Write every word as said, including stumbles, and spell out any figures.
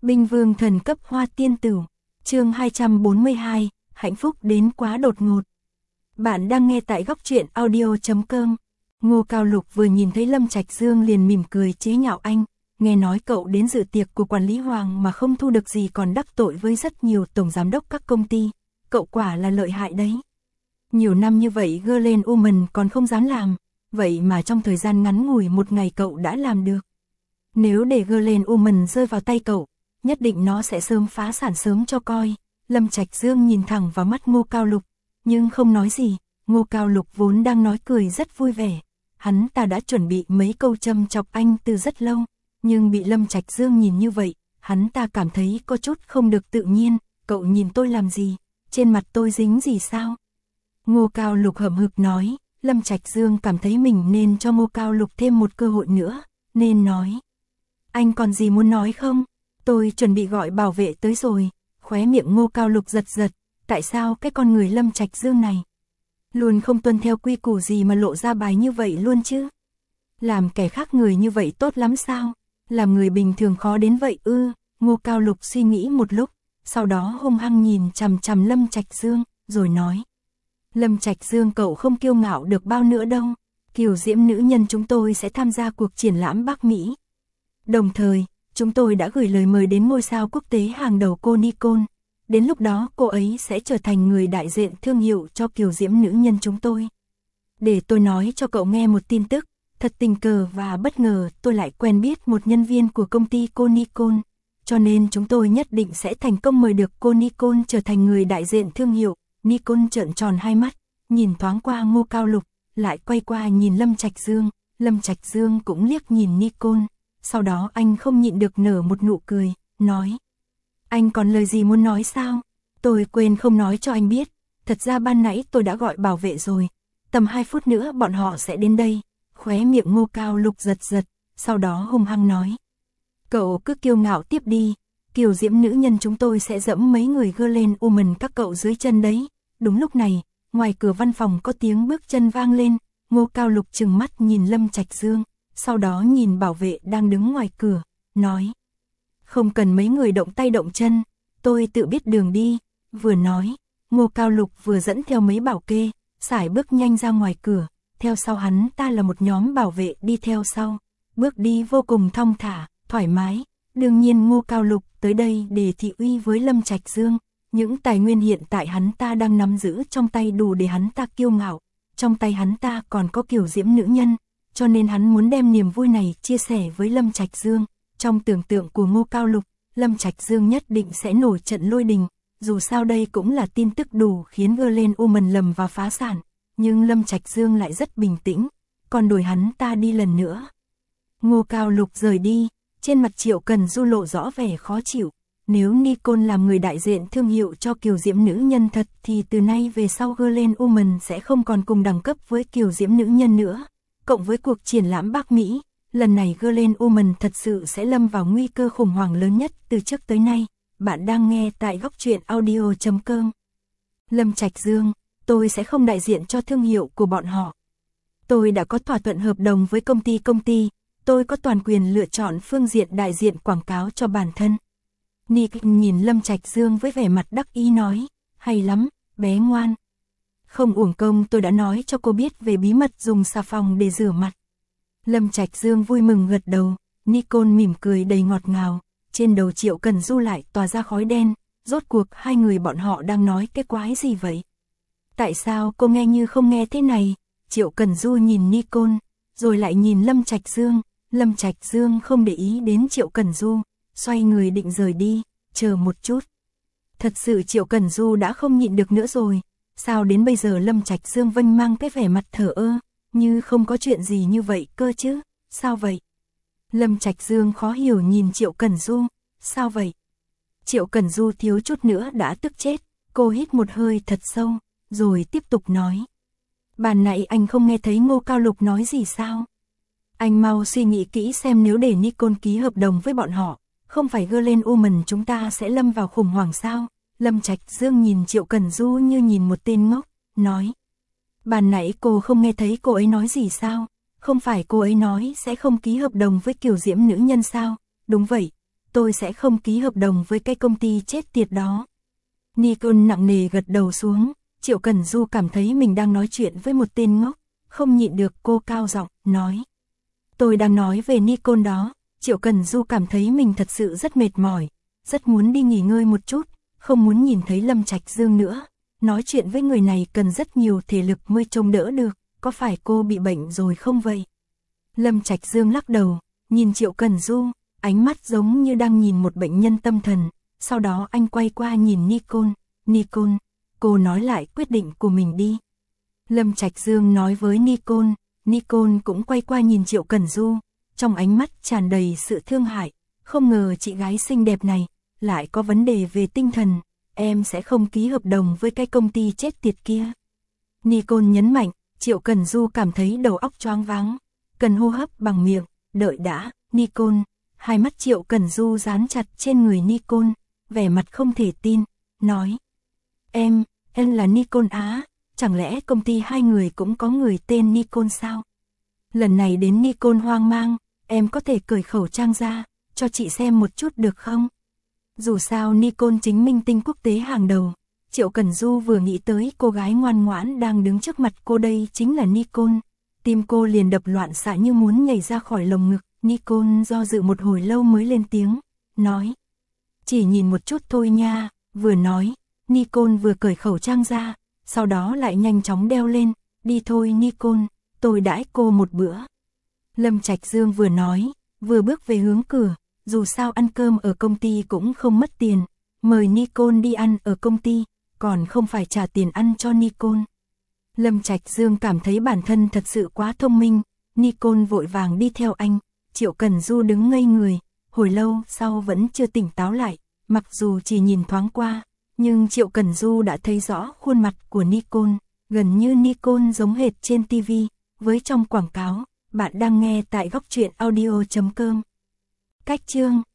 Binh vương thần cấp hoa tiên tử. Chương hai trăm bốn mươi hai, hạnh phúc đến quá đột ngột. Bạn đang nghe tại góc truyện audio chấm com. Ngô Cao Lục vừa nhìn thấy Lâm Trạch Dương liền mỉm cười chế nhạo anh, nghe nói cậu đến dự tiệc của quản lý Hoàng mà không thu được gì còn đắc tội với rất nhiều tổng giám đốc các công ty, cậu quả là lợi hại đấy. Nhiều năm như vậy Girl Woman còn không dám làm, vậy mà trong thời gian ngắn ngủi một ngày cậu đã làm được. Nếu để Girl Woman rơi vào tay cậu, nhất định nó sẽ sớm phá sản sớm cho coi. Lâm Trạch Dương nhìn thẳng vào mắt Ngô Cao Lục, nhưng không nói gì. Ngô Cao Lục vốn đang nói cười rất vui vẻ, hắn ta đã chuẩn bị mấy câu châm chọc anh từ rất lâu, nhưng bị Lâm Trạch Dương nhìn như vậy, hắn ta cảm thấy có chút không được tự nhiên. Cậu nhìn tôi làm gì? Trên mặt tôi dính gì sao? Ngô Cao Lục hậm hực nói. Lâm Trạch Dương cảm thấy mình nên cho Ngô Cao Lục thêm một cơ hội nữa, nên nói: anh còn gì muốn nói không? Tôi chuẩn bị gọi bảo vệ tới rồi. Khóe miệng Ngô Cao Lục giật giật, tại sao cái con người Lâm Trạch Dương này luôn không tuân theo quy củ gì mà lộ ra bài như vậy luôn chứ? Làm kẻ khác người như vậy tốt lắm sao? Làm người bình thường khó đến vậy ư? Ngô Cao Lục suy nghĩ một lúc, sau đó hung hăng nhìn chằm chằm Lâm Trạch Dương, rồi nói: Lâm Trạch Dương, cậu không kiêu ngạo được bao nữa đâu. Kiều diễm nữ nhân chúng tôi sẽ tham gia cuộc triển lãm Bắc Mỹ. Đồng thời, chúng tôi đã gửi lời mời đến ngôi sao quốc tế hàng đầu cô Nicole. Đến lúc đó cô ấy sẽ trở thành người đại diện thương hiệu cho kiều diễm nữ nhân chúng tôi. Để tôi nói cho cậu nghe một tin tức, thật tình cờ và bất ngờ tôi lại quen biết một nhân viên của công ty cô Nicole. Cho nên chúng tôi nhất định sẽ thành công mời được cô Nicole trở thành người đại diện thương hiệu. Nicole trợn tròn hai mắt, nhìn thoáng qua Ngô Cao Lục, lại quay qua nhìn Lâm Trạch Dương. Lâm Trạch Dương cũng liếc nhìn Nicole. Sau đó anh không nhịn được nở một nụ cười, nói: anh còn lời gì muốn nói sao? Tôi quên không nói cho anh biết, thật ra ban nãy tôi đã gọi bảo vệ rồi, tầm hai phút nữa bọn họ sẽ đến đây. Khóe miệng Ngô Cao Lục giật giật, sau đó hung hăng nói: cậu cứ kiêu ngạo tiếp đi, kiều diễm nữ nhân chúng tôi sẽ dẫm mấy người Girl Woman các cậu dưới chân đấy. Đúng lúc này, ngoài cửa văn phòng có tiếng bước chân vang lên. Ngô Cao Lục trừng mắt nhìn Lâm Trạch Dương, sau đó nhìn bảo vệ đang đứng ngoài cửa, nói: không cần mấy người động tay động chân, tôi tự biết đường đi. Vừa nói, Ngô Cao Lục vừa dẫn theo mấy bảo kê, sải bước nhanh ra ngoài cửa, theo sau hắn ta là một nhóm bảo vệ đi theo sau, bước đi vô cùng thong thả, thoải mái. Đương nhiên Ngô Cao Lục tới đây để thị uy với Lâm Trạch Dương, những tài nguyên hiện tại hắn ta đang nắm giữ trong tay đủ để hắn ta kiêu ngạo, trong tay hắn ta còn có kiều diễm nữ nhân, cho nên hắn muốn đem niềm vui này chia sẻ với Lâm Trạch Dương. Trong tưởng tượng của Ngô Cao Lục, Lâm Trạch Dương nhất định sẽ nổi trận lôi đình, dù sao đây cũng là tin tức đủ khiến Girl Woman lầm và phá sản, nhưng Lâm Trạch Dương lại rất bình tĩnh, còn đuổi hắn ta đi lần nữa. Ngô Cao Lục rời đi, trên mặt Triệu Cần Du lộ rõ vẻ khó chịu. Nếu Nicole làm người đại diện thương hiệu cho kiều diễm nữ nhân thật thì từ nay về sau Girl Woman sẽ không còn cùng đẳng cấp với kiều diễm nữ nhân nữa. Cộng với cuộc triển lãm Bắc Mỹ, lần này Girl Woman thật sự sẽ lâm vào nguy cơ khủng hoảng lớn nhất từ trước tới nay. Bạn đang nghe tại góc truyện audio chấm com. Lâm Trạch Dương, tôi sẽ không đại diện cho thương hiệu của bọn họ. Tôi đã có thỏa thuận hợp đồng với công ty công ty, tôi có toàn quyền lựa chọn phương diện đại diện quảng cáo cho bản thân. Nick nhìn Lâm Trạch Dương với vẻ mặt đắc ý nói: hay lắm, bé ngoan. Không uổng công tôi đã nói cho cô biết về bí mật dùng xà phòng để rửa mặt. Lâm Trạch Dương vui mừng gật đầu. Nicole mỉm cười đầy ngọt ngào. Trên đầu Triệu Cần Du lại tỏa ra khói đen. Rốt cuộc hai người bọn họ đang nói cái quái gì vậy? Tại sao cô nghe như không nghe thế này? Triệu Cần Du nhìn Nicole, rồi lại nhìn Lâm Trạch Dương. Lâm Trạch Dương không để ý đến Triệu Cần Du, xoay người định rời đi. Chờ một chút. Thật sự Triệu Cần Du đã không nhịn được nữa rồi. Sao đến bây giờ Lâm Trạch Dương vênh mang cái vẻ mặt thờ ơ, như không có chuyện gì như vậy cơ chứ? Sao vậy? Lâm Trạch Dương khó hiểu nhìn Triệu Cần Du. Sao vậy? Triệu Cần Du thiếu chút nữa đã tức chết. Cô hít một hơi thật sâu, rồi tiếp tục nói: ban nãy anh không nghe thấy Ngô Cao Lục nói gì sao? Anh mau suy nghĩ kỹ xem, nếu để Nicole ký hợp đồng với bọn họ, không phải Girl Woman chúng ta sẽ lâm vào khủng hoảng sao? Lâm Trạch Dương nhìn Triệu Cần Du như nhìn một tên ngốc, nói: ban nãy cô không nghe thấy cô ấy nói gì sao? Không phải cô ấy nói sẽ không ký hợp đồng với kiều diễm nữ nhân sao? Đúng vậy, tôi sẽ không ký hợp đồng với cái công ty chết tiệt đó. Nicole nặng nề gật đầu xuống, Triệu Cần Du cảm thấy mình đang nói chuyện với một tên ngốc, không nhịn được cô cao giọng, nói. Tôi đang nói về Nicole đó. Triệu Cần Du cảm thấy mình thật sự rất mệt mỏi, rất muốn đi nghỉ ngơi một chút, không muốn nhìn thấy Lâm Trạch Dương nữa. Nói chuyện với người này cần rất nhiều thể lực mới trông đỡ được, có phải cô bị bệnh rồi không vậy? Lâm Trạch Dương lắc đầu, nhìn Triệu Cần Du, ánh mắt giống như đang nhìn một bệnh nhân tâm thần, sau đó anh quay qua nhìn Nicole, Nicole, cô nói lại quyết định của mình đi. Lâm Trạch Dương nói với Nicole, Nicole cũng quay qua nhìn Triệu Cần Du, trong ánh mắt tràn đầy sự thương hại, không ngờ chị gái xinh đẹp này lại có vấn đề về tinh thần, em sẽ không ký hợp đồng với cái công ty chết tiệt kia. Nicole nhấn mạnh, Triệu Cần Du cảm thấy đầu óc choáng váng, cần hô hấp bằng miệng, đợi đã, Nicole. Hai mắt Triệu Cần Du dán chặt trên người Nicole, vẻ mặt không thể tin, nói. Em, em là Nicole á, chẳng lẽ công ty hai người cũng có người tên Nicole sao? Lần này đến Nicole hoang mang, em có thể cởi khẩu trang ra, cho chị xem một chút được không? Dù sao Nicole chính minh tinh quốc tế hàng đầu, Triệu Cần Du vừa nghĩ tới cô gái ngoan ngoãn đang đứng trước mặt cô đây chính là Nicole, tim cô liền đập loạn xạ như muốn nhảy ra khỏi lồng ngực. Nicole do dự một hồi lâu mới lên tiếng, nói. Chỉ nhìn một chút thôi nha, vừa nói, Nicole vừa cởi khẩu trang ra, sau đó lại nhanh chóng đeo lên, đi thôi Nicole, tôi đãi cô một bữa. Lâm Trạch Dương vừa nói, vừa bước về hướng cửa, dù sao ăn cơm ở công ty cũng không mất tiền, mời Nicole đi ăn ở công ty, còn không phải trả tiền ăn cho Nicole. Lâm Trạch Dương cảm thấy bản thân thật sự quá thông minh, Nicole vội vàng đi theo anh. Triệu Cần Du đứng ngây người, hồi lâu sau vẫn chưa tỉnh táo lại, mặc dù chỉ nhìn thoáng qua, nhưng Triệu Cần Du đã thấy rõ khuôn mặt của Nicole, gần như Nicole giống hệt trên ti vi, với trong quảng cáo. Bạn đang nghe tại góc truyện audio chấm com. Cách chương